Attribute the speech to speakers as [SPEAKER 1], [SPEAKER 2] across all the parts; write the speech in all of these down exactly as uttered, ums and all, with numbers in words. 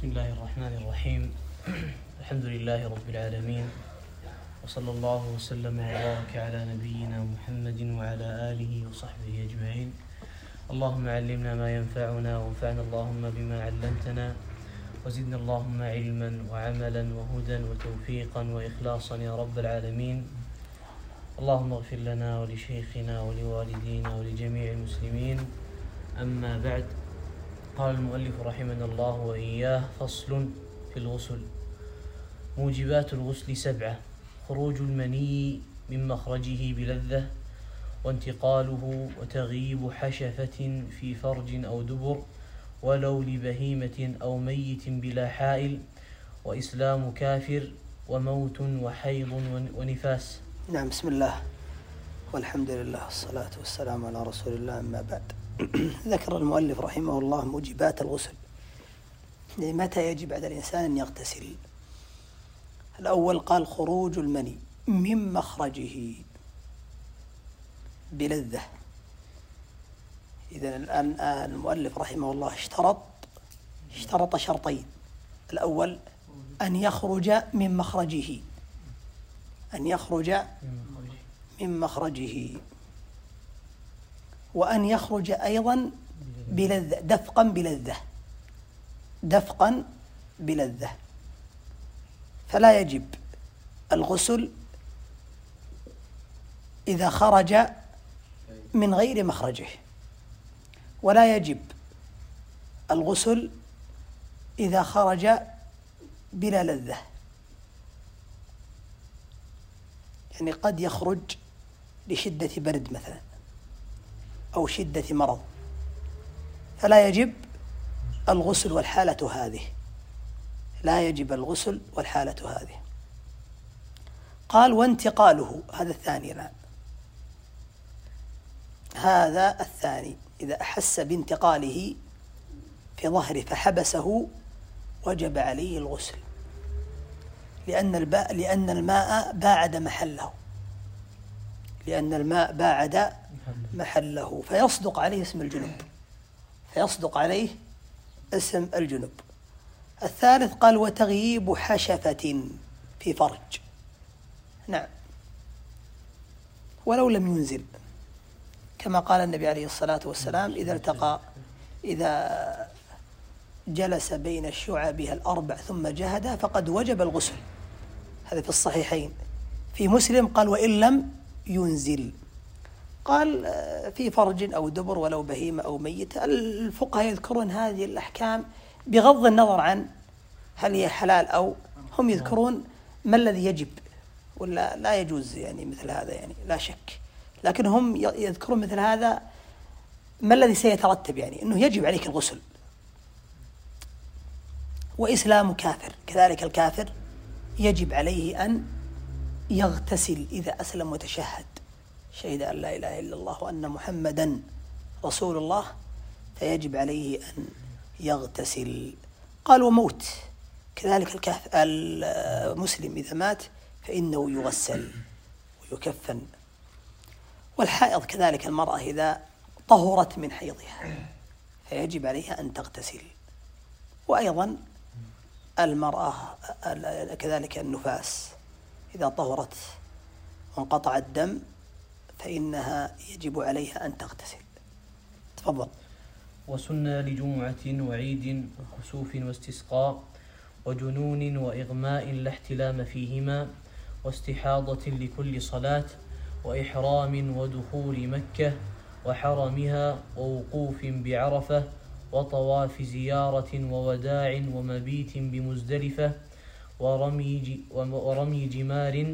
[SPEAKER 1] بسم الله الرحمن الرحيم. الحمد لله رب العالمين، وصلى الله وسلم وبارك على نبينا محمد وعلى آله وصحبه أجمعين. اللهم علمنا ما ينفعنا وانفعنا اللهم بما علمتنا، وزدنا اللهم علما وعملا وهدى وتوفيقا وإخلاصا يا رب العالمين. اللهم اغفر لنا ولشيخنا ولوالدينا ولجميع المسلمين. أما بعد، قال المؤلف رحمنا الله وإياه: فصل في الغسل. موجبات الغسل سبعة: خروج المني من مخرجه بلذة، وانتقاله، وتغييب حشفة في فرج أو دبر ولو لبهيمة أو ميت بلا حائل، وإسلام كافر، وموت وحيض ونفاس.
[SPEAKER 2] نعم. بسم الله والحمد لله والصلاة والسلام على رسول الله. أما بعد، ذكر المؤلف رحمه الله موجبات الغسل. متى يجب على الإنسان أن يغتسل؟ الأول قال: خروج المني من مخرجه بلذة. إذن الآن المؤلف رحمه الله اشترط اشترط شرطين: الأول أن يخرج من مخرجه أن يخرج من مخرجه وأن يخرج أيضا بلذة، دفقا بلذة دفقا بلذة فلا يجب الغسل إذا خرج من غير مخرجه، ولا يجب الغسل إذا خرج بلا لذة. يعني قد يخرج لشدة برد مثلا أو شدة مرض، فلا يجب الغسل والحالة هذه لا يجب الغسل والحالة هذه. قال: وانتقاله، هذا الثاني الآن هذا الثاني إذا أحس بانتقاله في ظهره فحبسه وجب عليه الغسل، لأن الباء لأن الماء باعد محله لأن الماء باعد محله فيصدق عليه اسم الجنوب فيصدق عليه اسم الجنوب. الثالث قال: وتغييب حشفة في فرج. نعم، ولو لم ينزل، كما قال النبي عليه الصلاة والسلام: إذا التقى إذا جلس بين شعبها الأربع ثم جهد فقد وجب الغسل. هذا في الصحيحين. في مسلم قال: وإن لم ينزل. قال: في فرج أو دبر ولو بهيمة أو ميتة. الفقهاء يذكرون هذه الأحكام بغض النظر عن هل هي حلال أو هم يذكرون ما الذي يجب ولا لا يجوز، يعني مثل هذا، يعني لا شك، لكن هم يذكرون مثل هذا ما الذي سيترتب، يعني أنه يجب عليك الغسل. وإسلام كافر، كذلك الكافر يجب عليه أن يغتسل إذا أسلم وتشهد، شهد أن لا إله إلا الله وأن محمدا رسول الله، فيجب عليه أن يغتسل. قال: وموت، كذلك الكافر المسلم إذا مات فإنه يغسل ويكفن. والحائض كذلك المرأة إذا طهرت من حيضها فيجب عليها أن تغتسل. وأيضا المرأة كذلك النفاس إذا طهرت وانقطع الدم فإنها يجب عليها أن تغتسل. تفضل.
[SPEAKER 1] وسنة لجمعة وعيد وكسوف واستسقاء وجنون وإغماء لا احتلام فيهما، واستحاضة لكل صلاة، وإحرام ودخول مكة وحرمها، ووقوف بعرفة، وطواف زيارة ووداع ومبيت بمزدلفة، ورمي, ورمي جمار،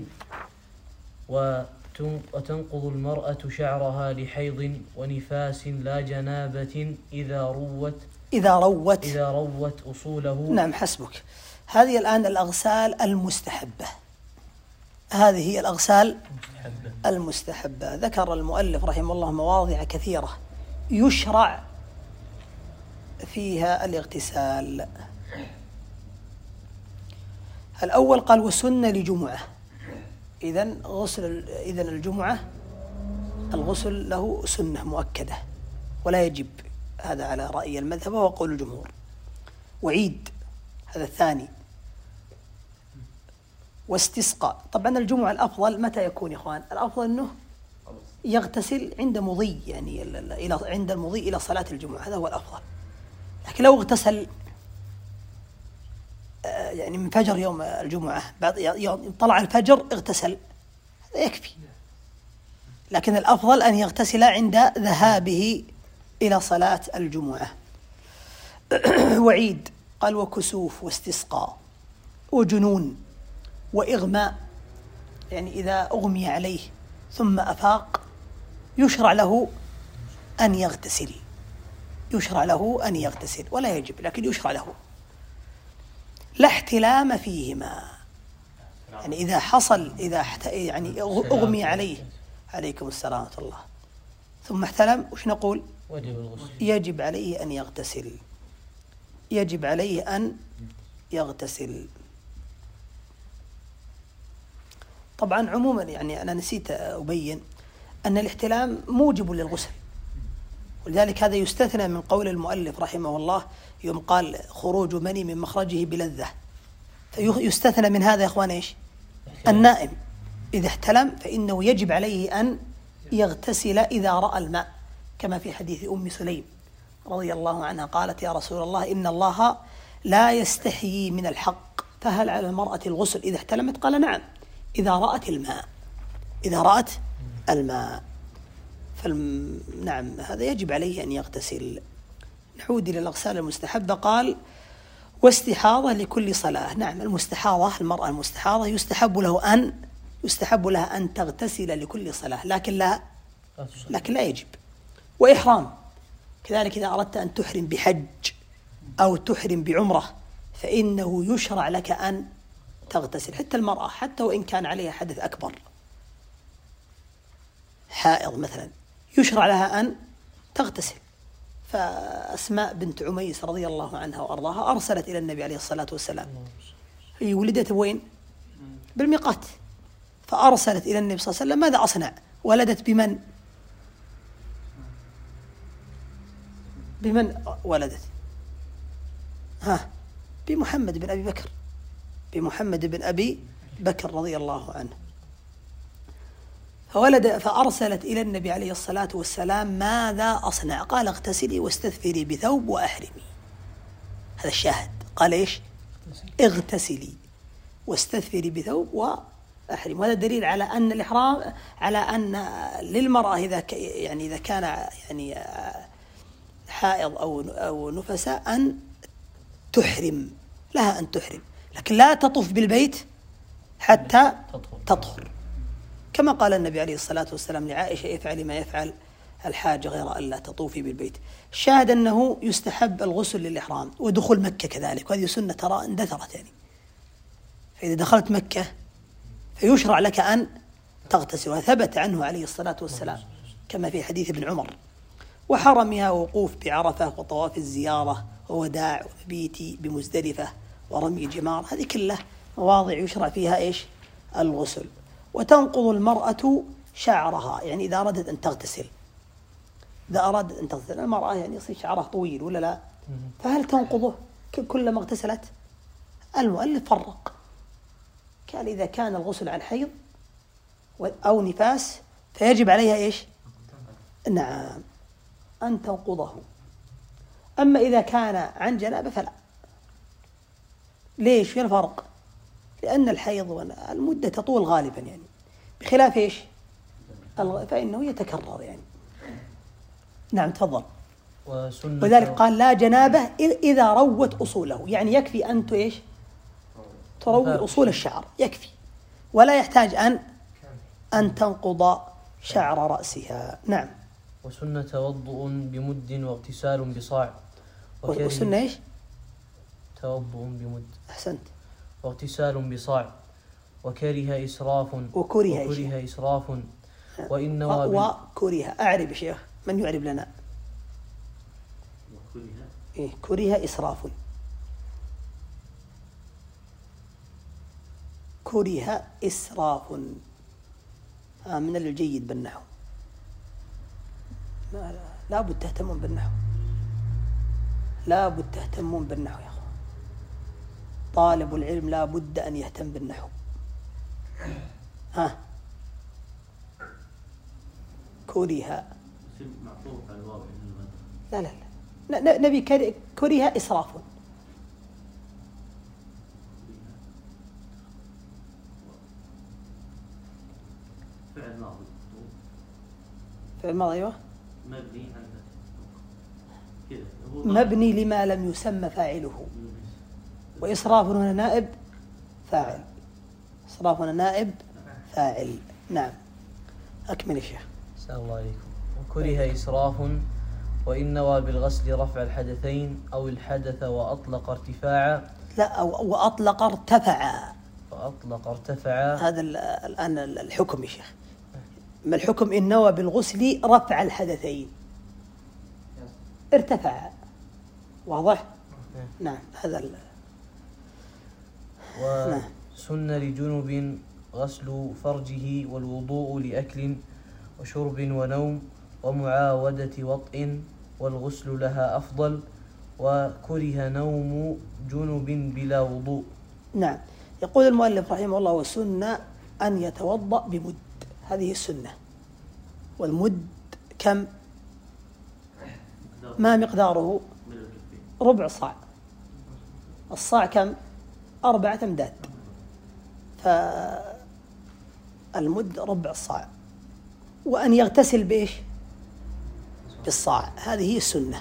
[SPEAKER 1] وتنقض المرأة شعرها لحيض ونفاس لا جنابة إذا روت
[SPEAKER 2] إذا روت
[SPEAKER 1] إذا روت أصوله.
[SPEAKER 2] نعم، حسبك. هذه الآن الأغسال المستحبة هذه هي الأغسال المستحبة. المستحبة ذكر المؤلف رحمه الله مواضع كثيرة يشرع فيها الاغتسال. الأول قال: وسنة لجمعة. إذن غسل إذن الجمعة الغسل له سنة مؤكدة ولا يجب، هذا على رأي المذهب وقول الجمهور. وعيد هذا الثاني. واستسقى. طبعا الجمعة الأفضل متى يكون يا إخوان؟ الأفضل أنه يغتسل عند مضي، يعني إلى عند المضي إلى صلاة الجمعة، هذا هو الأفضل. لكن لو اغتسل يعني من فجر يوم الجمعة، بعد يوم طلع الفجر اغتسل، هذا يكفي. لكن الأفضل أن يغتسل عند ذهابه إلى صلاة الجمعة. وعيد قال وكسوف واستسقى وجنون وإغماء، يعني إذا أغمي عليه ثم أفاق يشرع له أن يغتسل، يشرع له أن يغتسل ولا يجب، لكن يشرع له. لا احتلام فيهما، يعني إذا حصل إذا يعني أغمي عليه، عليكم السلام ورحمة الله، ثم احتلم، وش نقول؟ يجب عليه أن يغتسل، يجب عليه أن يغتسل. طبعا عموما يعني أنا نسيت أبين أن الاحتلام موجب للغسل، ولذلك هذا يستثنى من قول المؤلف رحمه الله يوم قال خروج مني من مخرجه بلذة، فيستثنى من هذا يا إخوان إيش؟ النائم إذا احتلم فإنه يجب عليه أن يغتسل إذا رأى الماء، كما في حديث أم سليم رضي الله عنها قالت يا رسول الله إن الله لا يستحيي من الحق، فهل على المرأة الغسل إذا احتلمت؟ قال نعم إذا رأت الماء، إذا رأت الماء فالم... نعم هذا يجب عليه أن يغتسل. نعود إلى الأغسال المستحبة. قال واستحاضة لكل صلاة. نعم المستحاضة، المرأة المستحاضة يستحب له أن يستحب لها أن تغتسل لكل صلاة، لكن لا لكن لا يجب. وإحرام كذلك، إذا أردت أن تحرم بحج أو تحرم بعمرة فإنه يشرع لك أن تغتسل، حتى المرأة، حتى وإن كان عليها حدث أكبر، حائض مثلا يشرع لها أن تغتسل. فأسماء بنت عميس رضي الله عنها وأرضاها أرسلت إلى النبي عليه الصلاة والسلام، هي ولدت وين؟ بالميقات، فأرسلت إلى النبي صلى الله عليه وسلم ماذا أصنع؟ ولدت بمن؟ بمن ولدت؟ ها بمحمد بن أبي بكر، بمحمد بن أبي بكر رضي الله عنه. فولد فأرسلت إلى النبي عليه الصلاة والسلام ماذا أصنع؟ قال اغتسلي واستثفري بثوب وأحرمي. هذا الشاهد، قال إيش؟ اغتسلي واستثفري بثوب وأحرمي. وهذا دليل على أن الإحرام، على أن للمرأة إذا ك يعني إذا كان يعني حائض أو أو نفساء أن تحرم، لها أن تحرم، لكن لا تطوف بالبيت حتى تطهر، كما قال النبي عليه الصلاة والسلام لعائشة افعلي ما يفعل الحاج غير أن لا تطوفي بالبيت. الشاهد أنه يستحب الغسل للإحرام، ودخول مكة كذلك، وهذه سنة ترى اندثرت يعني. فإذا دخلت مكة فيشرع لك أن تغتسل، وثبت عنه عليه الصلاة والسلام كما في حديث ابن عمر. وحرمها وقوف بعرفة وطواف الزيارة ووداع ومبيت بمزدلفة ورمي جمار، هذه كلها مواضع يشرع فيها إيش؟ الغسل. وتنقض المرأة شعرها، يعني إذا أرادت أن تغتسل، إذا أرادت أن تغتسل المرأة يعني يصير شعرها طويل ولا لا؟ فهل تنقضه كلما اغتسلت؟ المؤلف فرق، قال إذا كان الغسل عن حيض أو نفاس فيجب عليها إيش؟ نعم أن تنقضه. أما إذا كان عن جنابة فلا. ليش؟ في الفرق، لأن الحيض والمدة تطول غالبا يعني، بخلاف إيش؟ فإنه يتكرر يعني. نعم تفضل. وذلك قال لا جنابة إذا روت أصوله، يعني يكفي أن إيش؟ تروي أصول الشعر، يكفي، ولا يحتاج أن أن تنقض شعر رأسها. نعم.
[SPEAKER 1] وسنة توضؤ بمد واغتسال بصاع.
[SPEAKER 2] وسنة إيش؟
[SPEAKER 1] توضؤ بمد.
[SPEAKER 2] أحسنت.
[SPEAKER 1] واغتسال بصاع. وكره إسراف.
[SPEAKER 2] وكره,
[SPEAKER 1] وكره إسراف. وإن
[SPEAKER 2] وكره. أعرب شيخ، من يعرب لنا؟ إيه كره إسراف. كره إسراف آه من الجيد بالنحو، لا بد تهتمون بالنحو، لا بد تهتمون بالنحو يا أخوان. طالب العلم لا بد أن يهتم بالنحو. ها كره لا لا لا نبي كره إسراف.
[SPEAKER 1] فعل ماضي.
[SPEAKER 2] فعل ماضي أيوه.
[SPEAKER 1] مبني
[SPEAKER 2] مبني لما لم يسمى فاعله. وإسراف هنا نائب فاعل. إسراف هنا نائب فاعل. نعم أكمل الشيخ.
[SPEAKER 1] أحسن الله عليكم. وكره إسراف وإن نوى بالغسل رفع الحدثين أو الحدث وأطلق ارتفاعا.
[SPEAKER 2] لا وأطلق ارتفع.
[SPEAKER 1] وأطلق ارتفع.
[SPEAKER 2] هذا الآن الحكم يا شيخ. ما الحكم؟ إن نوى بالغسل رفع الحدثين ارتفع. واضح؟ نعم هذا ال...
[SPEAKER 1] وسن لجنب غسل فرجه والوضوء لأكل وشرب ونوم ومعاودة وطئ والغسل لها أفضل. وكره نوم جنب بلا وضوء.
[SPEAKER 2] نعم. يقول المؤلف رحمه الله وسن أن يتوضأ بمد. هذه السنة. والمد كم؟ ما مقداره؟ ربع صاع. الصاع كم؟ أربعة أمداد. فالمد ربع الصاع. وأن يغتسل بإيش؟ بالصاع. هذه هي السنة.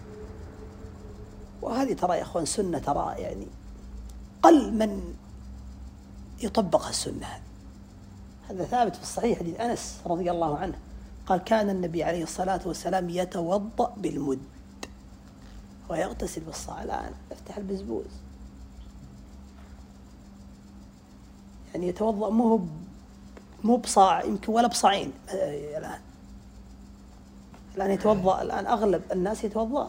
[SPEAKER 2] وهذه ترى يا أخوان سنة ترى يعني قل من يطبق السنة. هذا ثابت في الصحيح حديث أنس رضي الله عنه قال كان النبي عليه الصلاة والسلام يتوضأ بالمد ويغتسل بالصاع. الآن افتح البزبوز يعني يتوضأ مو مو بصاع يمكن ولا بصاعين. الآن الآن يتوضأ الآن أغلب الناس يتوضأ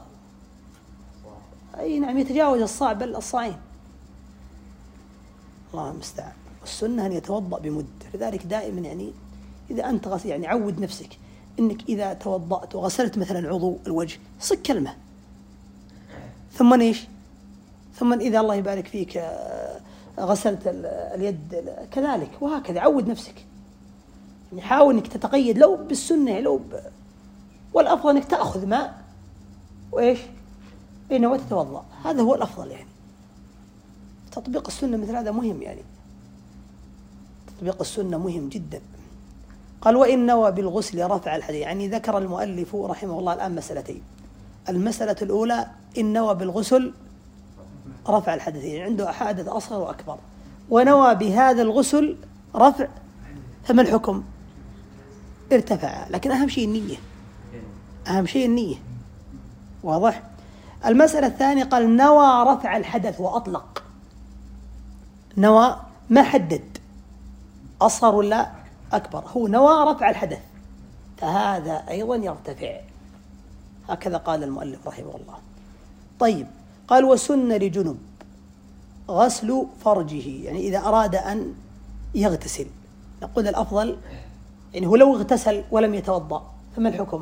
[SPEAKER 2] أي نعم يتجاوز الصاع بل الصاعين. الله المستعان. السنة أن يتوضأ بمد. لذلك دائما يعني إذا أنت غسل يعني عود نفسك إنك إذا توضأت وغسلت مثلا عضو الوجه صك كلمة ثم إيش ثم إذا الله يبارك فيك غسلت اليد كذلك وهكذا. عود نفسك يعني حاول إنك تتقيد لو بالسنة لو ب... والأفضل إنك تأخذ ماء وإيش إنه وتتوضأ. هذا هو الأفضل. يعني تطبيق السنة مثل هذا مهم. يعني تطبيق السنة مهم جدا. قال وإن نوى بالغسل رفع الحدث. يعني ذكر المؤلف رحمه الله الآن مسألتين. المسألة الأولى إن نوى بالغسل رفع الحدثين. يعني عنده حادث أصغر وأكبر ونوى بهذا الغسل رفع فما الحكم؟ ارتفع. لكن أهم شيء النية. أهم شيء النية. واضح؟ المسألة الثانية قال نوى رفع الحدث وأطلق. نوى ما حدد أصغر ولا أكبر. هو نوى رفع الحدث فهذا أيضا يرتفع. هكذا قال المؤلف رحمه الله. طيب قال وسن لجنب غسل فرجه. يعني إذا أراد أن يغتسل نقول الأفضل يعني هو لو اغتسل ولم يتوضأ فما الحكم؟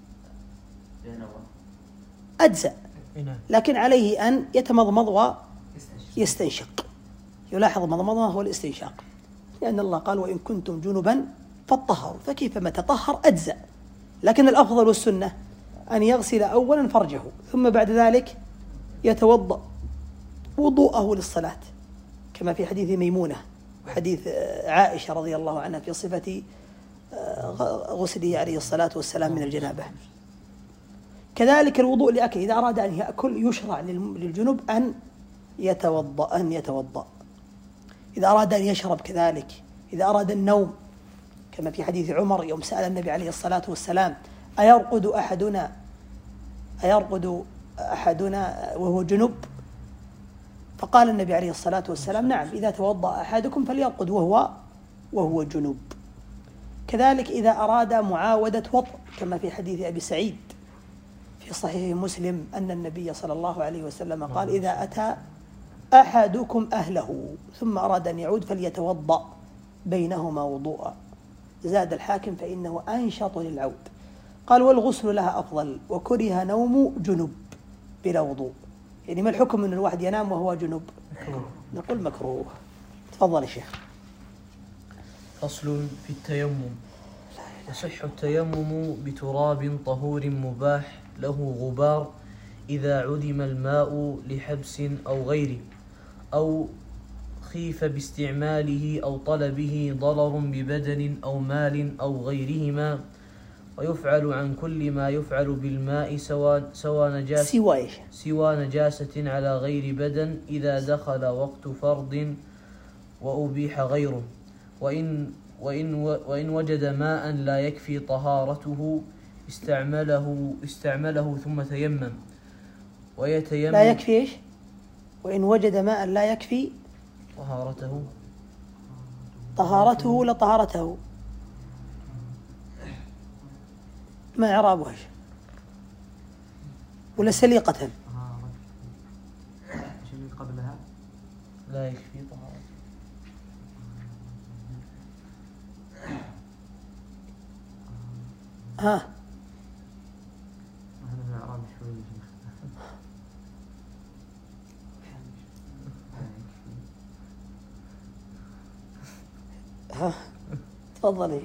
[SPEAKER 2] أجزأ. لكن عليه أن يتمضمض ويستنشق. يلاحظ مضمضه هو الاستنشاق لأن الله قال وإن كنتم جنبا فاطهروا. فكيف ما تطهر أجزأ. لكن الأفضل والسنة أن يغسل أولا فرجه ثم بعد ذلك يتوضأ وضوءه للصلاة كما في حديث ميمونة وحديث عائشة رضي الله عنها في صفة غسله عليه الصلاة والسلام من الجنابة. كذلك الوضوء لأكل. إذا أراد أن يأكل يشرع للجنوب أن يتوضأ أن يتوضأ. إذا أراد أن يشرب كذلك. إذا أراد النوم كما في حديث عمر يوم سأل النبي عليه الصلاة والسلام أيرقد أحدنا أيرقد أحدنا وهو جنب؟ فقال النبي عليه الصلاة والسلام نعم إذا توضأ أحدكم فليرقد وهو وهو جنب. كذلك إذا أراد معاودة وطء كما في حديث أبي سعيد في صحيح مسلم أن النبي صلى الله عليه وسلم قال إذا أتى أحدكم أهله ثم أراد أن يعود فليتوضأ بينهما وضوءا. زاد الحاكم فإنه أنشط للعود. قال والغسل لها أفضل وكره نوم جنب بلا وضوء. يعني ما الحكم أن الواحد ينام وهو جنب؟ نقول مكروه. تفضل يا شيخ.
[SPEAKER 1] فصل في التيمم. يصح التيمم بتراب طهور مباح له غبار إذا عدم الماء لحبس أو غيره، أو خيف باستعماله أو طلبه ضرر ببدن أو مال أو غيرهما، ويفعل عن كل ما يفعل بالماء سوى سوى نجاسة
[SPEAKER 2] سوى
[SPEAKER 1] سوى نجاسة على غير بدن إذا دخل وقت فرض وأبيح غيره، وإن وإن وإن وجد ماء لا يكفي طهارته استعمله استعمله ثم تيمم. ويتيمم
[SPEAKER 2] لا يكفي إيش؟ وإن وجد ماء لا يكفي
[SPEAKER 1] طهارته
[SPEAKER 2] طهارته لطهارته. ما إعرابها إيش؟ ولا سليقة؟
[SPEAKER 3] شيء قبلها
[SPEAKER 1] لا يكفي طهارته.
[SPEAKER 2] ها
[SPEAKER 3] هذا الإعراب شوي يا شيخ.
[SPEAKER 2] ها تفضلي.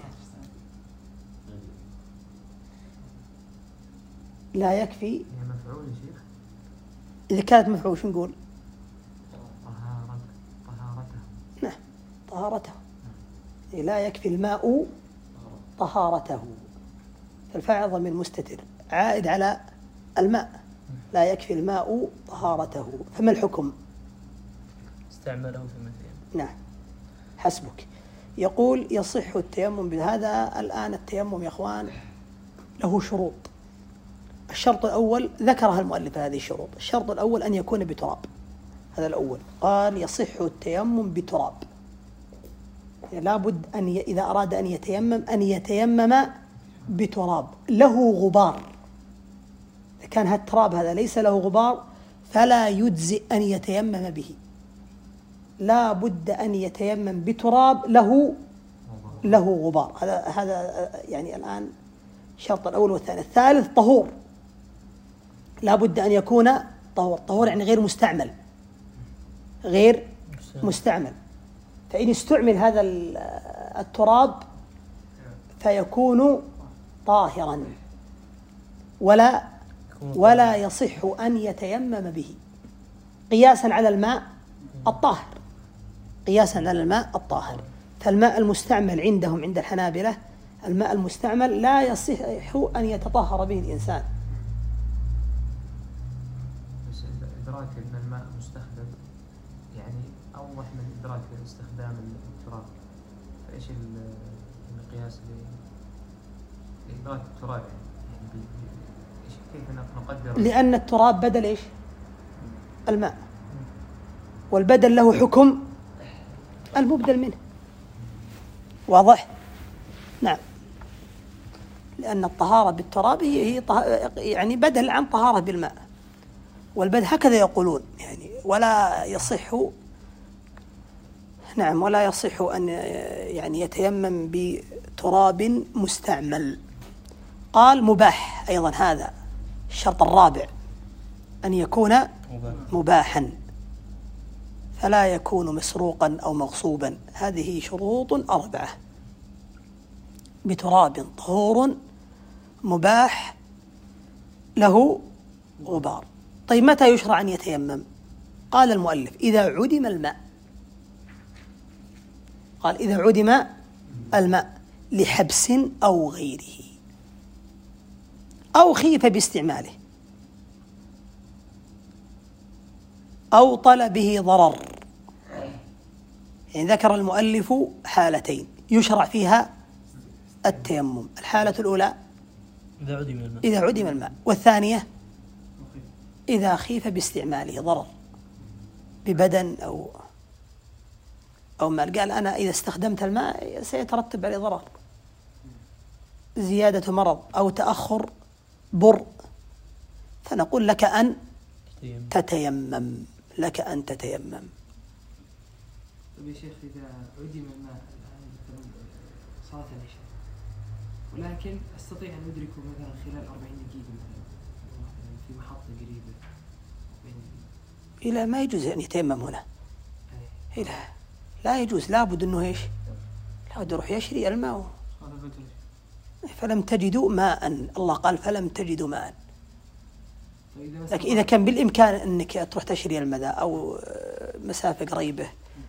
[SPEAKER 2] لا يكفي
[SPEAKER 3] هي مفعول يا شيخ.
[SPEAKER 2] إذا كانت مفعول شو نقول؟
[SPEAKER 3] طهارة طهارته.
[SPEAKER 2] نعم طهارته. لا يكفي الماء طهارته، فالفاعل ضمير مستتر عائد على الماء. لا يكفي الماء طهارته، فما الحكم؟
[SPEAKER 1] استعمله ثم تيمم.
[SPEAKER 2] نعم حسبك. يقول يصح التيمم بهذا. الآن التيمم يا أخوان له شروط. الشرط الأول ذكرها المؤلف هذه الشروط. الشرط الأول أن يكون بتراب، هذا الأول. قال يصح التيمم بتراب، يعني لابد أن ي... إذا أراد أن يتيمم أن يتيمم بتراب له غبار. إذا كان هالتراب هذا ليس له غبار فلا يجزئ أن يتيمم به، لا بد أن يتيمم بتراب له له غبار. هذا هذا يعني الآن الشرط الأول والثاني. الثالث طهور، لا بد أن يكون طهور. طهور يعني غير مستعمل، غير مستعمل. فإن استعمل هذا التراب فيكون طاهرا ولا ولا يصح أن يتيمم به، قياسا على الماء الطاهر، قياسا على الماء الطاهر. فالماء المستعمل عندهم عند الحنابلة، الماء المستعمل لا يصح أن يتطهر به الإنسان.
[SPEAKER 3] بس إدراك أن الماء مستخدم يعني أوضح من إدراك استخدام التراب. فإيش المقياس لإدراك التراب يعني؟ إيش كيف نقدر؟
[SPEAKER 2] لأن التراب بدل إيش؟ الماء، والبدل له حكم المبدل منه. واضح؟ نعم. لأن الطهارة بالتراب هي هي يعني بدل عن طهارة بالماء، والبدل هكذا يقولون يعني. ولا يصح نعم ولا يصح أن يعني يتيمم بتراب مستعمل. قال مباح أيضا، هذا الشرط الرابع، أن يكون مباحا فلا يكون مسروقا أو مغصوبا. هذه شروط أربعة: بتراب طهور مباح له غبار. طيب متى يشرع أن يتيمم؟ قال المؤلف إذا عدم الماء. قال إذا عدم الماء لحبس أو غيره، أو خيف باستعماله، أو طلبه ضرر. يعني ذكر المؤلف حالتين يشرع فيها التيمم. الحالة الأولى
[SPEAKER 1] إذا عدم الماء
[SPEAKER 2] إذا عدم الماء، والثانية إذا خيف باستعماله ضرر ببدن أو أو مال. قال أنا إذا استخدمت الماء سيترتب عليه ضرر، زيادة مرض أو تأخر بر، فنقول لك أن تتيمم، لك أن تتيمم.
[SPEAKER 4] طيب يا شيخ، إذا عدم الماء الآن مثلا صلاة العشاء، ولكن أستطيع أن أدركه مثلا خلال أربعين دقيقة مثلا في محطة قريبة،
[SPEAKER 2] إلى ما يجوز أن يتيمم هنا، لا لا يجوز، لابد أنه إيش؟ لابد يروح يشري الماء.
[SPEAKER 4] هذا بدل.
[SPEAKER 2] فلم تجدوا ماء، الله قال فلم تجدوا ماء.
[SPEAKER 4] طيب إذا
[SPEAKER 2] لكن إذا كان بالإمكان أنك تروح تشري الماء أو مسافة قريبة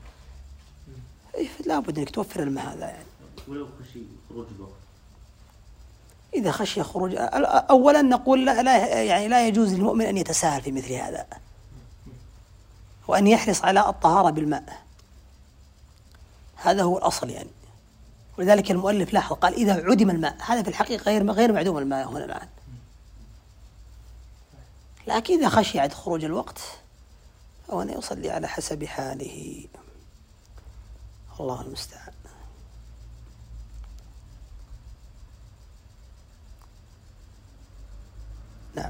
[SPEAKER 2] لابد أنك توفر الماء هذا يعني.
[SPEAKER 5] ولو خشي خروج الوقت،
[SPEAKER 2] إذا خشي خروج، أولا نقول لا, لا يعني لا يجوز للمؤمن أن يتساهل في مثل هذا، وأن يحرص على الطهارة بالماء، هذا هو الأصل يعني. ولذلك المؤلف لاحظ قال إذا عدم الماء، هذا في الحقيقة غير غير معدوم الماء هنا الآن، لكن إذا خشي عند خروج الوقت أو أن يصلي على حسب حاله، الله المستعان. نعم.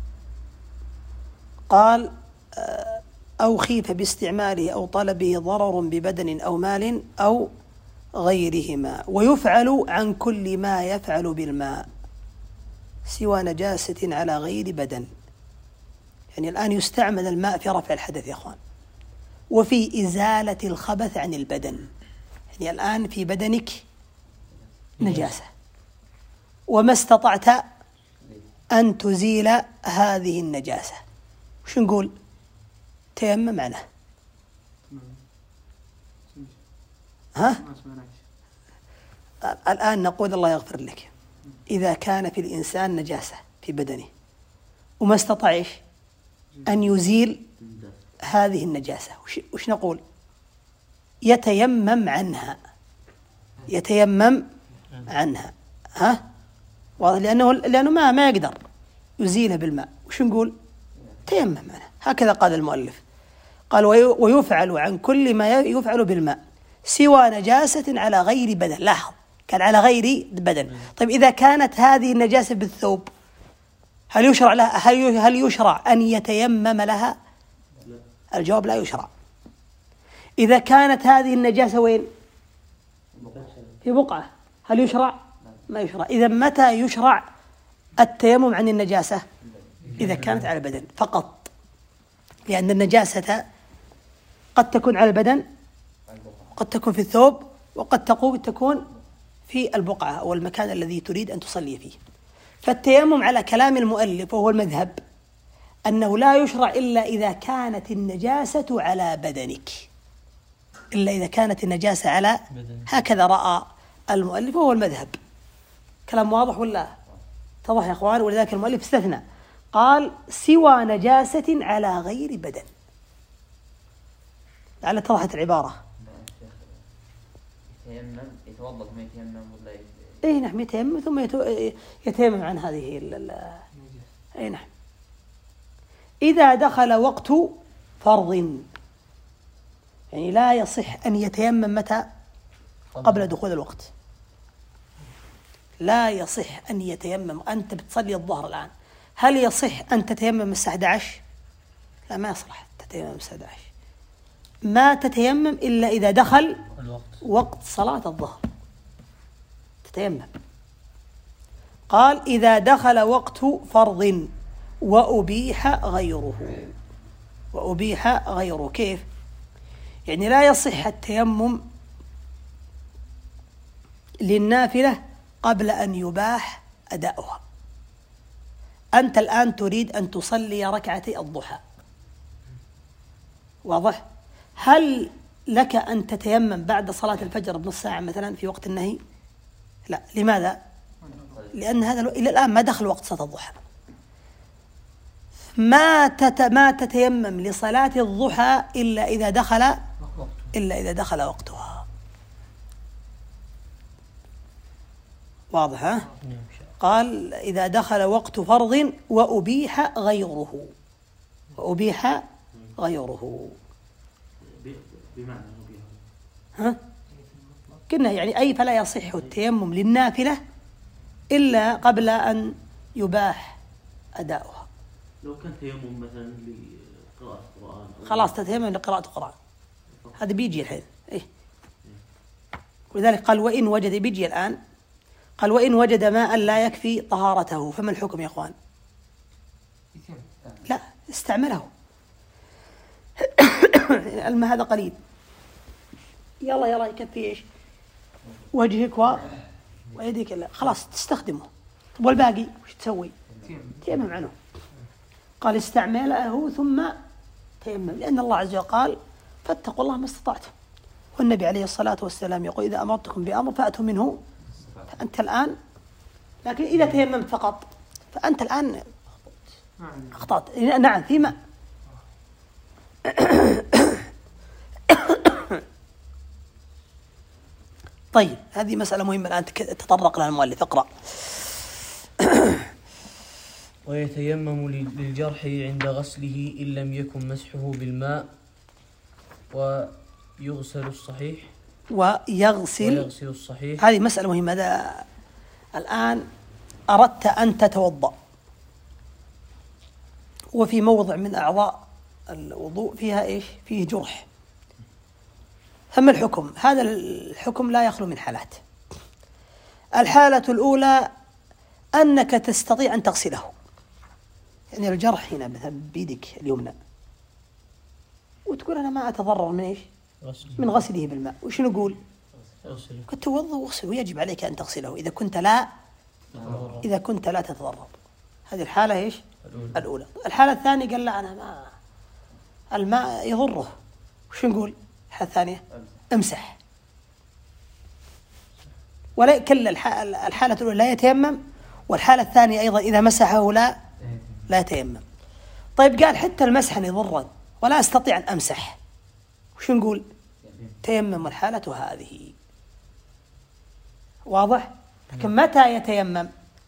[SPEAKER 2] قال أو خيف باستعماله أو طلبه ضرر ببدن أو مال أو غيرهما، ويفعل عن كل ما يفعل بالماء سوى نجاسة على غير بدن. يعني الآن يستعمل الماء في رفع الحدث يا أخوان، وفي إزالة الخبث عن البدن. يعني الآن في بدنك نجاسة وما استطعت أن تزيل هذه النجاسة، وش نقول؟ تيمم عنه. ها؟ الآن نقول الله يغفر لك، إذا كان في الإنسان نجاسة في بدنه وما استطاع أن يزيل هذه النجاسة، وش, وش نقول؟ يتيمم عنها، يتيمم عنها. ها؟ لأنه لأنه ما ما يقدر يزيلها بالماء، وش نقول؟ تيمم عنها. هكذا قال المؤلف، قال ويفعل عن كل ما يفعل بالماء سوى نجاسة على غير بدن. لاحظ كان على غير بدن. طيب إذا كانت هذه النجاسة بالثوب هل يشرع لها هل هل يشرع أن يتيمم لها؟ الجواب لا يشرع. إذا كانت هذه النجاسة وين؟ في بقعة، هل يشرع؟ ما يشرع. إذا متى يشرع التيمم عن النجاسة؟ إذا كانت على البدن فقط، لأن النجاسة قد تكون على البدن، قد تكون في الثوب، وقد تكون في البقعة أو المكان الذي تريد أن تصلي فيه. فالتيمم على كلام المؤلف وهو المذهب أنه لا يشرع إلا إذا كانت النجاسة على بدنك، إلا إذا كانت النجاسة على، هكذا رأى المؤلف وهو المذهب. كلام واضح ولا اتضح يا أخوان؟ ولذلك المؤلف استثنى قال سوى نجاسة على غير بدن، لعل اتضحت العبارة.
[SPEAKER 6] يتيمم يتوضأ ثم يتيمم ولا يت...
[SPEAKER 2] اي نعم، يتيمم ثم يتيمم عن هذه ال اي نعم. إذا دخل وقت فرض، يعني لا يصح أن يتيمم متى؟ قبل دخول الوقت. لا يصح أن يتيمم. أنت بتصلي الظهر الآن، هل يصح أن تتيمم الساعة أحد عشر؟ لا، ما يصلح تتيمم الساعة أحد عشر. ما تتيمم إلا إذا دخل الوقت. وقت صلاة الظهر تتيمم. قال إذا دخل وقت فرض وأبيح غيره. وأبيح غيره كيف؟ يعني لا يصح التيمم للنافلة قبل أن يباح أداؤها. أنت الآن تريد أن تصلي ركعتي الضحى، واضح؟ هل لك أن تتيمم بعد صلاة الفجر بنص ساعة مثلا في وقت النهي؟ لا. لماذا؟ لأن هذا إلى الآن ما دخل وقت صلاة الضحى. ما تت ما تتيمم لصلاة الضحى إلا إذا دخل إلا إذا دخل وقتها. واضح ها؟ قال إذا دخل وقت فرض وأبيح غيره. وأبيح غيره
[SPEAKER 5] بمعنى
[SPEAKER 2] ها؟ كنا يعني أي فلا يصح التيمم للنافلة إلا قبل أن يباح أداؤها.
[SPEAKER 5] لو كان تيمم مثلا لقراءة القرآن
[SPEAKER 2] خلاص تتيمم لقراءة القرآن، هذا بيجي الحين. إيه؟ ولذلك قال وإن وجد، بيجي الآن، قال وإن وجد ماء لا يكفي طهارته فما الحكم يا أخوان؟ لا، استعمله. الماء هذا قليل، يلا يلا يكفي إيش وجهك و... ويديك لا خلاص تستخدمه. طب والباقي وش تسوي؟ تيمم عنه. قال استعمله ثم تيمم، لأن الله عز وجل قال فاتقوا الله ما استطعتم، والنبي عليه الصلاة والسلام يقول إذا أمرتكم بأمر فأتوا منه. فأنت الآن لكن إذا تيممت فقط فأنت الآن أخطأت. نعم في ماء. طيب هذه مسألة مهمة الآن تطرق لها المؤلف. اقرأ.
[SPEAKER 1] ويتيمم للجرح عند غسله إن لم يكن مسحه بالماء، ويغسل الصحيح
[SPEAKER 2] ويغسل,
[SPEAKER 1] ويغسل الصحيح.
[SPEAKER 2] هذه مسألة مهمة. هذا الآن أردت أن تتوضأ وفي موضع من أعضاء الوضوء فيها إيش؟ فيه جرح. ثم الحكم، هذا الحكم لا يخلو من حالات. الحالة الأولى أنك تستطيع أن تغسله، يعني الجرح هنا مثلا بيدك اليمنى وتقول أنا ما أتضرر من إيش؟ من غسله بالماء. وش نقول؟ قد توضأ واغسله، ويجب عليك أن تغسله إذا كنت لا إذا كنت لا تتضرر. هذه الحالة إيش؟ الأولى. الحالة الثانية قال لا أنا ما الماء يضره. وش نقول؟ الحالة الثانية امسح. ولا كل الحالة الأولى لا يتيمم، والحالة الثانية أيضا إذا مسحه لا لا يتيمم. طيب قال حتى المسح يضرا ولا أستطيع أن أمسح، وش نقول؟ تيمم الحالة هذه. واضح؟ لكن متى يتيمم؟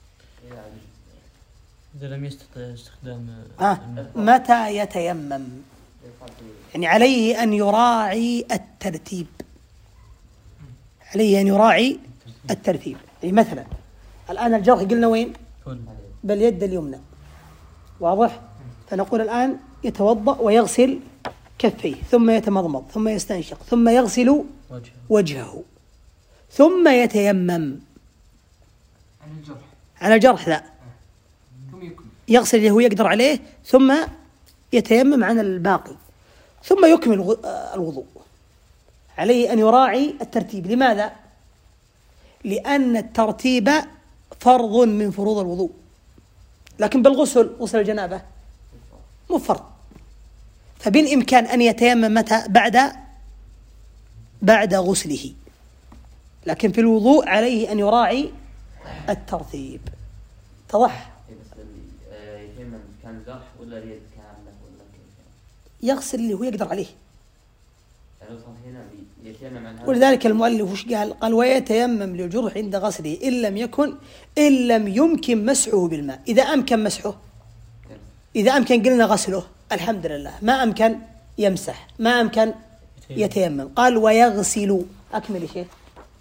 [SPEAKER 1] إذا لم يستطع استخدام
[SPEAKER 2] آه. متى يتيمم؟ يعني عليه أن يراعي الترتيب، عليه أن يراعي الترتيب. يعني مثلا الآن الجرح قلنا وين؟ باليد اليمنى. واضح؟ فنقول الآن يتوضأ ويغسل كفيه، ثم يتمضمض، ثم يستنشق، ثم يغسل وجهه, وجهه. ثم يتيمم
[SPEAKER 4] عن الجرح
[SPEAKER 2] على الجرح لا
[SPEAKER 4] ثم يكمل
[SPEAKER 2] يغسل اللي هو يقدر عليه، ثم يتيمم عن الباقي، ثم يكمل الوضوء. عليه أن يراعي الترتيب. لماذا؟ لأن الترتيب فرض من فروض الوضوء، لكن بالغسل غسل الجنابة مو فرض، فبالإمكان أن يتيمم متى؟ بعد بعد غسله. لكن في الوضوء عليه أن يراعي الترتيب. تضح؟
[SPEAKER 6] يتيمم كان الجرح ولا اليد كاملة ولا كيف؟
[SPEAKER 2] يغسل اللي هو يقدر عليه.
[SPEAKER 6] يعني هنا يتيمم عن هذا.
[SPEAKER 2] ولذلك المؤلف وش قال؟ قال ويتيمم للجرح عند غسله إن لم يكن إن لم يمكن مسحه بالماء. إذا أمكن مسحه، إذا أمكن قلنا غسله الحمد لله، ما أمكن يمسح، ما أمكن يتيمم. قال ويغسل. أكمل يا شيخ.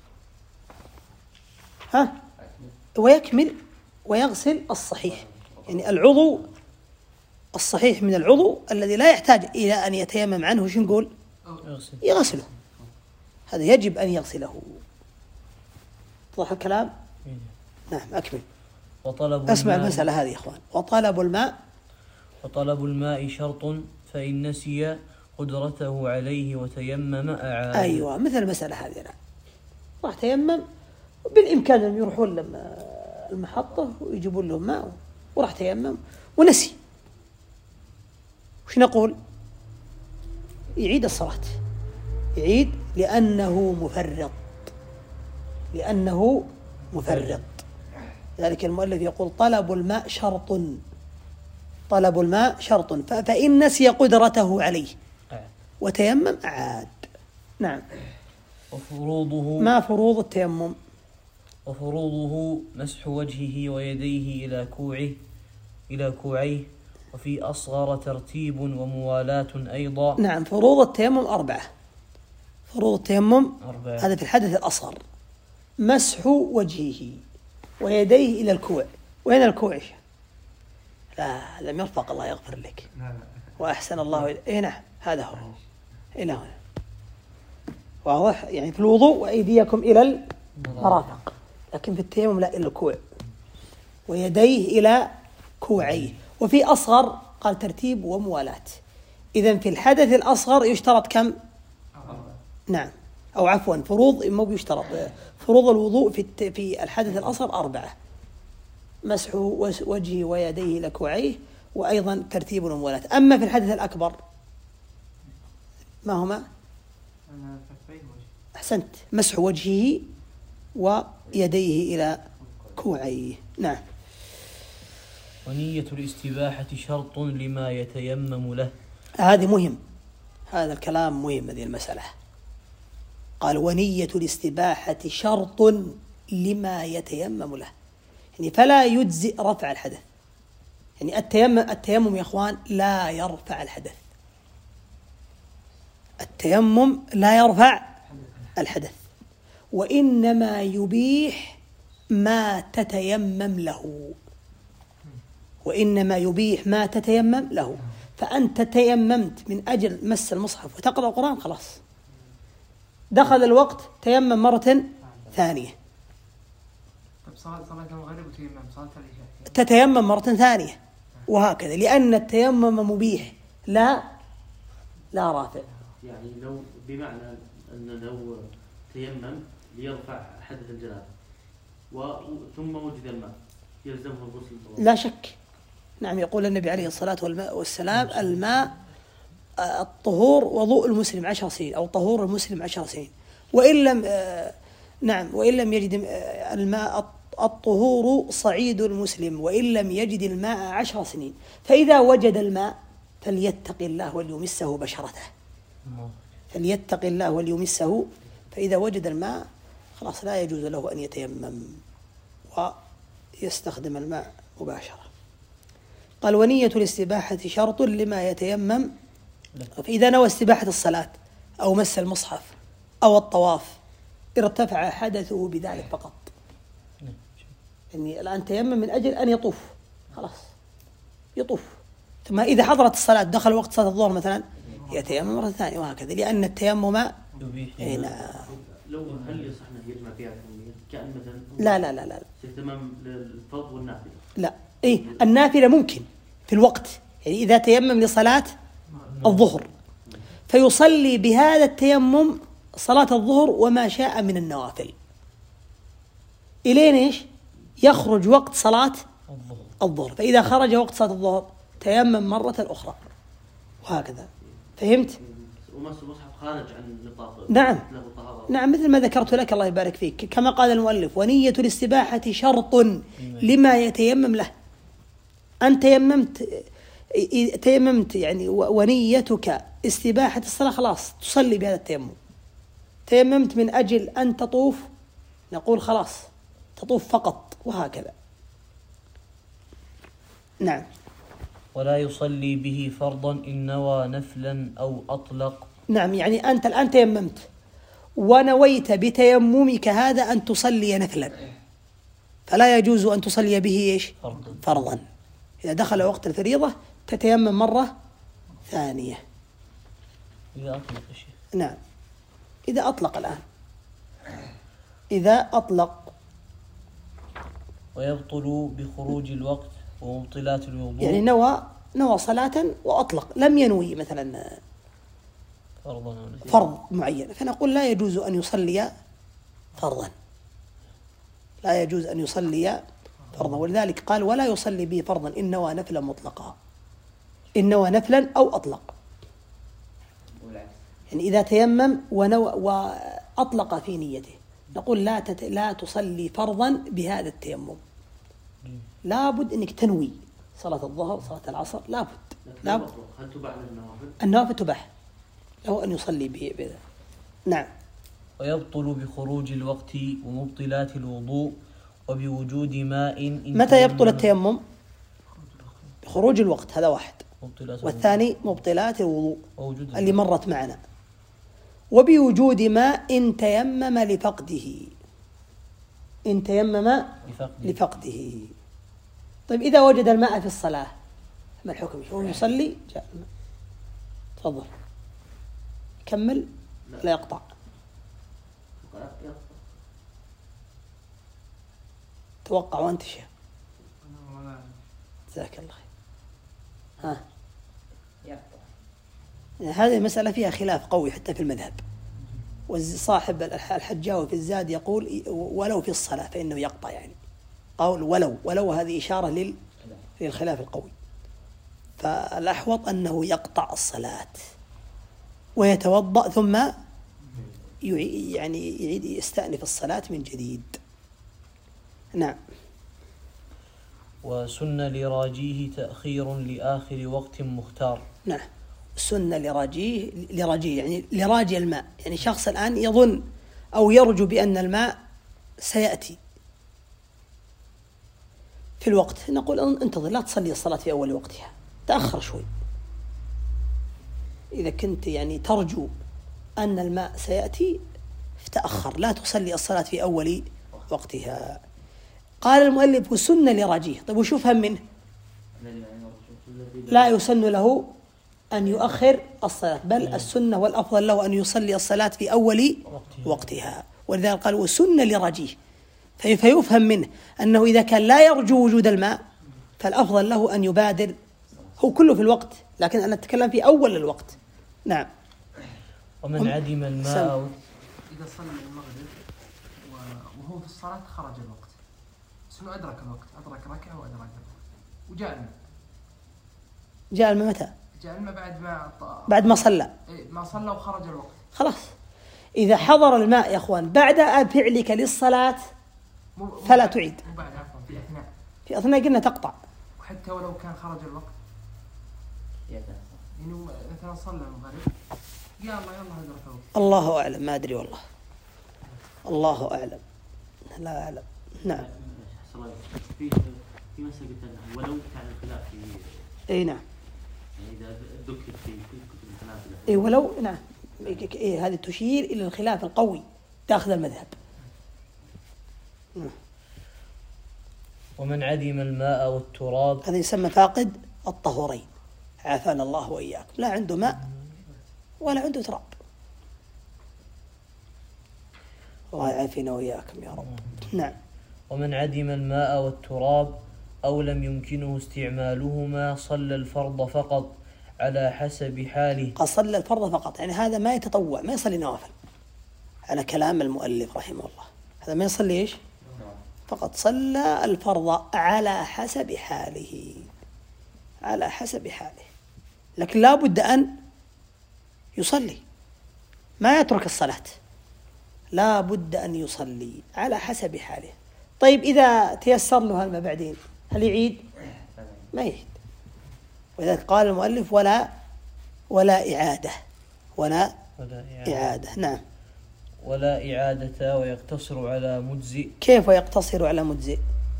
[SPEAKER 2] ها؟ ويكمل ويغسل الصحيح، يعني العضو الصحيح من العضو الذي لا يحتاج إلى أن يتيمم عنه. شو نقول؟ يغسله. هذا يجب أن يغسله. واضح الكلام؟ نعم أكمل.
[SPEAKER 1] وطلب
[SPEAKER 2] أسمع
[SPEAKER 1] الماء
[SPEAKER 2] المسألة هذه يا إخوان. وطلب الماء
[SPEAKER 1] وطلب الماء شرط، فإن نسي قدرته عليه وتيمم أعاد.
[SPEAKER 2] أيوة مثل المسألة هذه. لا راح تيمم بالإمكان أن يروحون لما المحطة ويجيبون له ماء، وراح تيمم ونسي. وش نقول؟ يعيد الصلاة، يعيد لأنه مفرط، لأنه مفرط. ذلك المؤلف يقول طلب الماء شرط، طلب الماء شرط، فإن نسي قدرته عليه وتيمم أعاد. نعم.
[SPEAKER 1] وفروضه
[SPEAKER 2] ما فروض التيمم؟
[SPEAKER 1] وفروضه مسح وجهه ويديه إلى كوعه إلى كوعيه، وفي أصغر ترتيب وموالاة أيضا.
[SPEAKER 2] نعم فروض التيمم أربعة. فروض التيمم
[SPEAKER 1] أربعة.
[SPEAKER 2] هذا في الحدث الأصغر: مسح وجهه ويديه إلى الكوع. وين الكوع؟ لا لم يرفق، الله يغفر لك. وأحسن الله إليه. إيه نعم هذا هو إلى هنا. واضح؟ يعني في الوضوء وأيديكم إلى المرافق، لكن في التيمم لا، إلى الكوع ويديه إلى كوعيه. وفي أصغر قال ترتيب وموالاة. إذن في الحدث الأصغر يشترط كم؟ نعم أو عفوا فروض مو بيشترط، فروض الوضوء في في الحدث الأصغر أربعة: مسح وجهه ويديه إلى كوعيه، وأيضا ترتيب وموالاة. أما في الحدث الأكبر ما هما؟ أحسنت، مسح وجهه ويديه إلى كوعيه. نعم.
[SPEAKER 1] ونية الاستباحة شرط لما يتيمم له.
[SPEAKER 2] هذه مهم، هذا الكلام مهم، هذه المسألة. قال ونية الاستباحة شرط لما يتيمم له، يعني فلا يجزئ رفع الحدث. يعني التيمم التيمم يا أخوان لا يرفع الحدث، التيمم لا يرفع الحدث، وإنما يبيح ما تتيمم له، وإنما يبيح ما تتيمم له. فأنت تيممت من أجل مس المصحف وتقرأ القرآن، خلاص دخل الوقت، تيمم مرة ثانية.
[SPEAKER 4] طب صلاة صلاة المغرب وتيمم صلاة العشاء
[SPEAKER 2] تتيمم مرة ثانية، وهكذا، لأن التيمم مبيح لا لا رافع.
[SPEAKER 5] يعني لو بمعنى أن لو تيمم ليرفع حدث الجنابة ثم وجد الماء يلزمه الغسل؟
[SPEAKER 2] لا شك، نعم. يقول النبي عليه الصلاة والسلام: الماء الطهور وضوء المسلم عشر سنين، أو طهور المسلم عشر سنين، وإن لم نعم وإن لم يجد الماء الطهور صعيد المسلم، وإن لم يجد الماء عشر سنين. فإذا وجد الماء فليتق الله وليمسه بشرته، فليتق الله وليمسه. فإذا وجد الماء خلاص لا يجوز له أن يتيمم ويستخدم الماء مباشرة. قال ونية الاستباحة شرط لما يتيمم. فإذا نوى استباحة الصلاة أو مس المصحف أو الطواف ارتفع حدثه بذلك فقط. يعني الآن تيمم من أجل أن يطوف، خلاص يطوف، ثم إذا حضرت الصلاة دخل وقت صلاة الظهر مثلا يتيمم مرة ثانية، وهكذا، لأن التيمم
[SPEAKER 1] يبيح.
[SPEAKER 5] لو هل يصحنا يجمع فيها كأن مثلا
[SPEAKER 2] لا لا لا لا
[SPEAKER 5] استخدام للفرض والنافلة؟
[SPEAKER 2] لا، إيه النافلة ممكن في الوقت، يعني إذا تيمم لصلاة الظهر فيصلي بهذا التيمم صلاة الظهر وما شاء من النوافل إلين إيش يخرج وقت صلاة الظهر. فإذا خرج وقت صلاة الظهر تيمم مرة أخرى، وهكذا. فهمت؟
[SPEAKER 5] ومس المصحف خارج عن نطاق.
[SPEAKER 2] نعم نعم، مثل ما ذكرت لك الله يبارك فيك، كما قال المؤلف: ونية الاستباحة شرط لما يتيمم له. أنت تيممت تيممت يعني ونيتك استباحة الصلاة، خلاص تصلي بهذا التيمم. تيممت من أجل أن تطوف، نقول خلاص تطوف فقط، وهكذا. نعم.
[SPEAKER 1] ولا يصلي به فرضا إن نوى نفلا أو أطلق.
[SPEAKER 2] نعم، يعني أنت الآن تيممت ونويت بتيممك هذا أن تصلي نفلا، فلا يجوز أن تصلي به إيش؟
[SPEAKER 1] فرضا.
[SPEAKER 2] فرضا. إذا دخل وقت الفريضة تتيمم مرة ثانية.
[SPEAKER 1] إذا أطلق الشيء.
[SPEAKER 2] نعم، إذا أطلق الآن، إذا أطلق.
[SPEAKER 1] ويبطل بخروج الوقت ومبطلات الوضوء.
[SPEAKER 2] يعني نوى نوى صلاة وأطلق، لم ينوي مثلا فرض معين، فنقول لا يجوز أن يصلي فرضا، لا يجوز أن يصلي فرضا. ولذلك قال: ولا يصلي به فرضا إن نوى نفلا مطلقا، إن نوى نفلا أو أطلق. يعني إذا تيمم ونوى وأطلق في نيته نقول لا تت... لا تصلي فرضا بهذا التيمم، لابد أنك تنوي صلاة الظهر صلاة العصر، لابد لابد.
[SPEAKER 5] هل تباح للنوافل؟
[SPEAKER 2] النوافل تباح له أن يصلي به بذا. نعم.
[SPEAKER 1] ويبطل بخروج الوقت ومبطلات الوضوء وبوجود ماء.
[SPEAKER 2] متى يبطل التيمم؟ بخروج الوقت، هذا واحد. والثاني مبطلات الوضوء اللي مرت معنا. وبوجود ماء إن تيمم لفقده، إن تيمم لفقده. طيب إذا وجد الماء في الصلاة ما الحكم؟ هو يصلي جاء الماء. تفضل كمل. لا, لا يقطع. توقع وأنت شيء. جزاك الله خير. ها يعني هذه المسألة فيها خلاف قوي حتى في المذهب، وصاحب الحجاوي في الزاد يقول ولو في الصلاة فإنه يقطع، يعني قول ولو ولو هذه إشارة لل للخلاف القوي. فالأحوط أنه يقطع الصلاة ويتوضأ ثم يعني يعيد يستأنف الصلاة من جديد. نعم.
[SPEAKER 1] وسن لراجيه تأخير لآخر وقت مختار.
[SPEAKER 2] نعم. سنة لراجيه لراجيه يعني لراجي الماء، يعني شخص الآن يظن أو يرجو بأن الماء سيأتي في الوقت، نقول انتظر لا تصلي الصلاة في أول وقتها، تأخر شوي. إذا كنت يعني ترجو أن الماء سيأتي فتأخر، لا تصلي الصلاة في أول وقتها. قال المؤلف وسنة لراجيه. طيب وشو فهم منه؟ لا يسن له أن يؤخر الصلاة، بل السنة والأفضل له أن يصلي الصلاة في أول وقتها. ولذلك قال وسنة لراجيه، فيفهم منه أنه إذا كان لا يرجو وجود الماء فالأفضل له أن يبادر، هو كله في الوقت لكن أنا أتكلم في أول الوقت. نعم.
[SPEAKER 1] ومن عدم الماء
[SPEAKER 4] إذا صلى المغرب وهو في الصلاة خرج الوقت، شنو أدرك الوقت، أدرك ركعة وأدرك الوقت، وجاء الماء.
[SPEAKER 2] جاء الماء متى؟
[SPEAKER 4] جاء الماء بعد ما
[SPEAKER 2] بعد ما صلى.
[SPEAKER 4] إيه ما صلى وخرج الوقت.
[SPEAKER 2] خلاص. إذا حضر الماء يا أخوان بعد فعلك للصلاة فلا تعيد.
[SPEAKER 4] مو بعد، عفوا، في أثناء.
[SPEAKER 2] في أثناء قلنا تقطع.
[SPEAKER 4] وحتى ولو كان خرج الوقت. يعني مثلا صلى المغرب يا الله يا الله أدرك الوقت.
[SPEAKER 2] الله أعلم، ما أدري والله. الله أعلم، لا أعلم. نعم.
[SPEAKER 5] في في مسألة ولو كان الخلاف في.
[SPEAKER 2] إيه نعم.
[SPEAKER 5] يعني إذا ذكر في كتب الحنابلة.
[SPEAKER 2] إيه ولو نعم. إيه هذه تشير إلى الخلاف القوي داخل المذهب.
[SPEAKER 1] ومن عدم الماء والتراب
[SPEAKER 2] هذا يسمى فاقد الطهورين، عافانا الله وإياكم، لا عنده ماء ولا عنده تراب. الله يعافينا وإياكم يا رب. نعم.
[SPEAKER 1] ومن عدم الماء والتراب أو لم يمكنه استعمالهما صلى الفرض فقط على حسب حاله.
[SPEAKER 2] قد صلى الفرض فقط، يعني هذا ما يتطوع، ما يصلي نوافل على كلام المؤلف رحمه الله. هذا ما يصلي إيش؟ فقط صلى الفرض على حسب حاله، على حسب حاله، لكن لا بد أن يصلي، ما يترك الصلاة، لا بد أن يصلي على حسب حاله. طيب إذا تيسر له الماء بعدين هل يعيد؟ ما يعيد. ولذلك قال المؤلف ولا ولا إعادة ولا, ولا إعادة. إعادة. نعم.
[SPEAKER 1] ولا إعادة ويقتصر على مجزئ.
[SPEAKER 2] كيف ويقتصر على مجزئ؟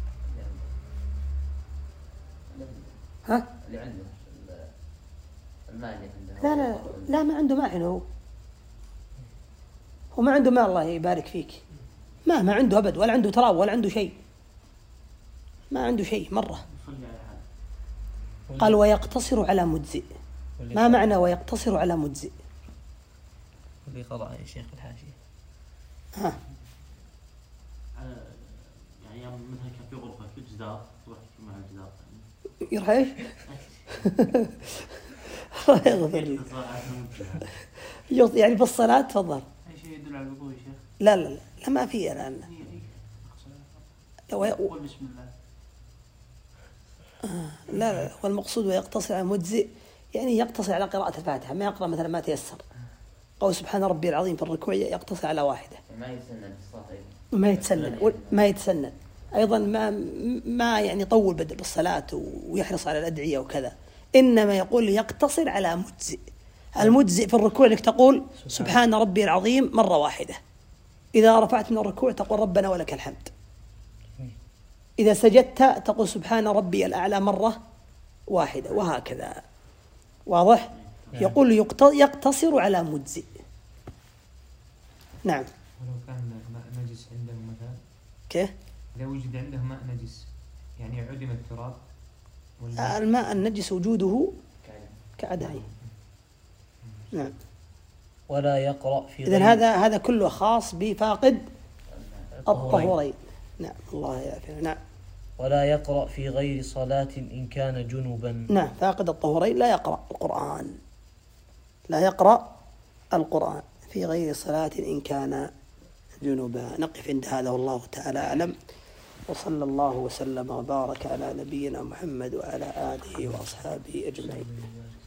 [SPEAKER 2] ها؟
[SPEAKER 6] اللي عنده الماء اللي عنده.
[SPEAKER 2] لا لا لا ما عنده ماء هو. هو ما عنده ماء الله يبارك فيك. ما ما عنده أبد، ولا عنده تراب ولا عنده شيء. ما عنده شيء مرة. قال ويقتصر على مجزئ. ما معنى ويقتصر على مجزئ؟
[SPEAKER 1] اللي قرأ يا شيخ الحاشية.
[SPEAKER 2] ها.
[SPEAKER 5] يعني مثلا كان في غرفة في جدار تروح مع الجدار.
[SPEAKER 2] يروح ايش؟ الله يغفر لي. يعني في الصلاة تفضل.
[SPEAKER 4] أي شيء يدل على الوضوء يا شيخ؟
[SPEAKER 2] لا لا لا, لا ما في الآن.
[SPEAKER 4] قول بسم الله.
[SPEAKER 2] آه لا لا والمقصود ويقتصر على مجزئ يعني يقتصر على قراءة الفاتحة، ما يقرأ مثلا ما تيسر. قول سبحان ربي العظيم في الركوع يقتصر على واحدة.
[SPEAKER 6] ما يتسنن الصلاة.
[SPEAKER 2] ما يتسنن ما يتسنن أيضا ما ما يعني يطول بدء بالصلاة ويحرص على الأدعية وكذا، إنما يقول يقتصر على مجزئ. المجزئ في الركوع انك تقول سبحان ربي العظيم مرة واحدة، إذا رفعت من الركوع تقول ربنا ولك الحمد، إذا سجدت تقول سبحان ربي الأعلى مرة واحدة، وهكذا. واضح؟ يقول يقتصر على مجزئ. نعم.
[SPEAKER 3] ولو كان ماء نجس عنده مثلا
[SPEAKER 2] كيف؟
[SPEAKER 3] إذا وجد عنده ماء نجس يعني عدم التراب.
[SPEAKER 2] الماء النجس وجوده كعدمه. نعم.
[SPEAKER 1] ولا يقرأ في
[SPEAKER 2] إذن هذا هذا كله خاص بفاقد الطهورين. نعم الله يعافينا. نعم.
[SPEAKER 1] ولا يقرأ في غير صلاة إن كان جنبا.
[SPEAKER 2] نعم فاقد الطهورين لا يقرأ القرآن، لا يقرأ القرآن. في غير صلاة إن كان جنبا. نقف عند هذا والله تعالى أعلم، وصلى الله وسلم وبارك على نبينا محمد وعلى آله وأصحابه أجمعين.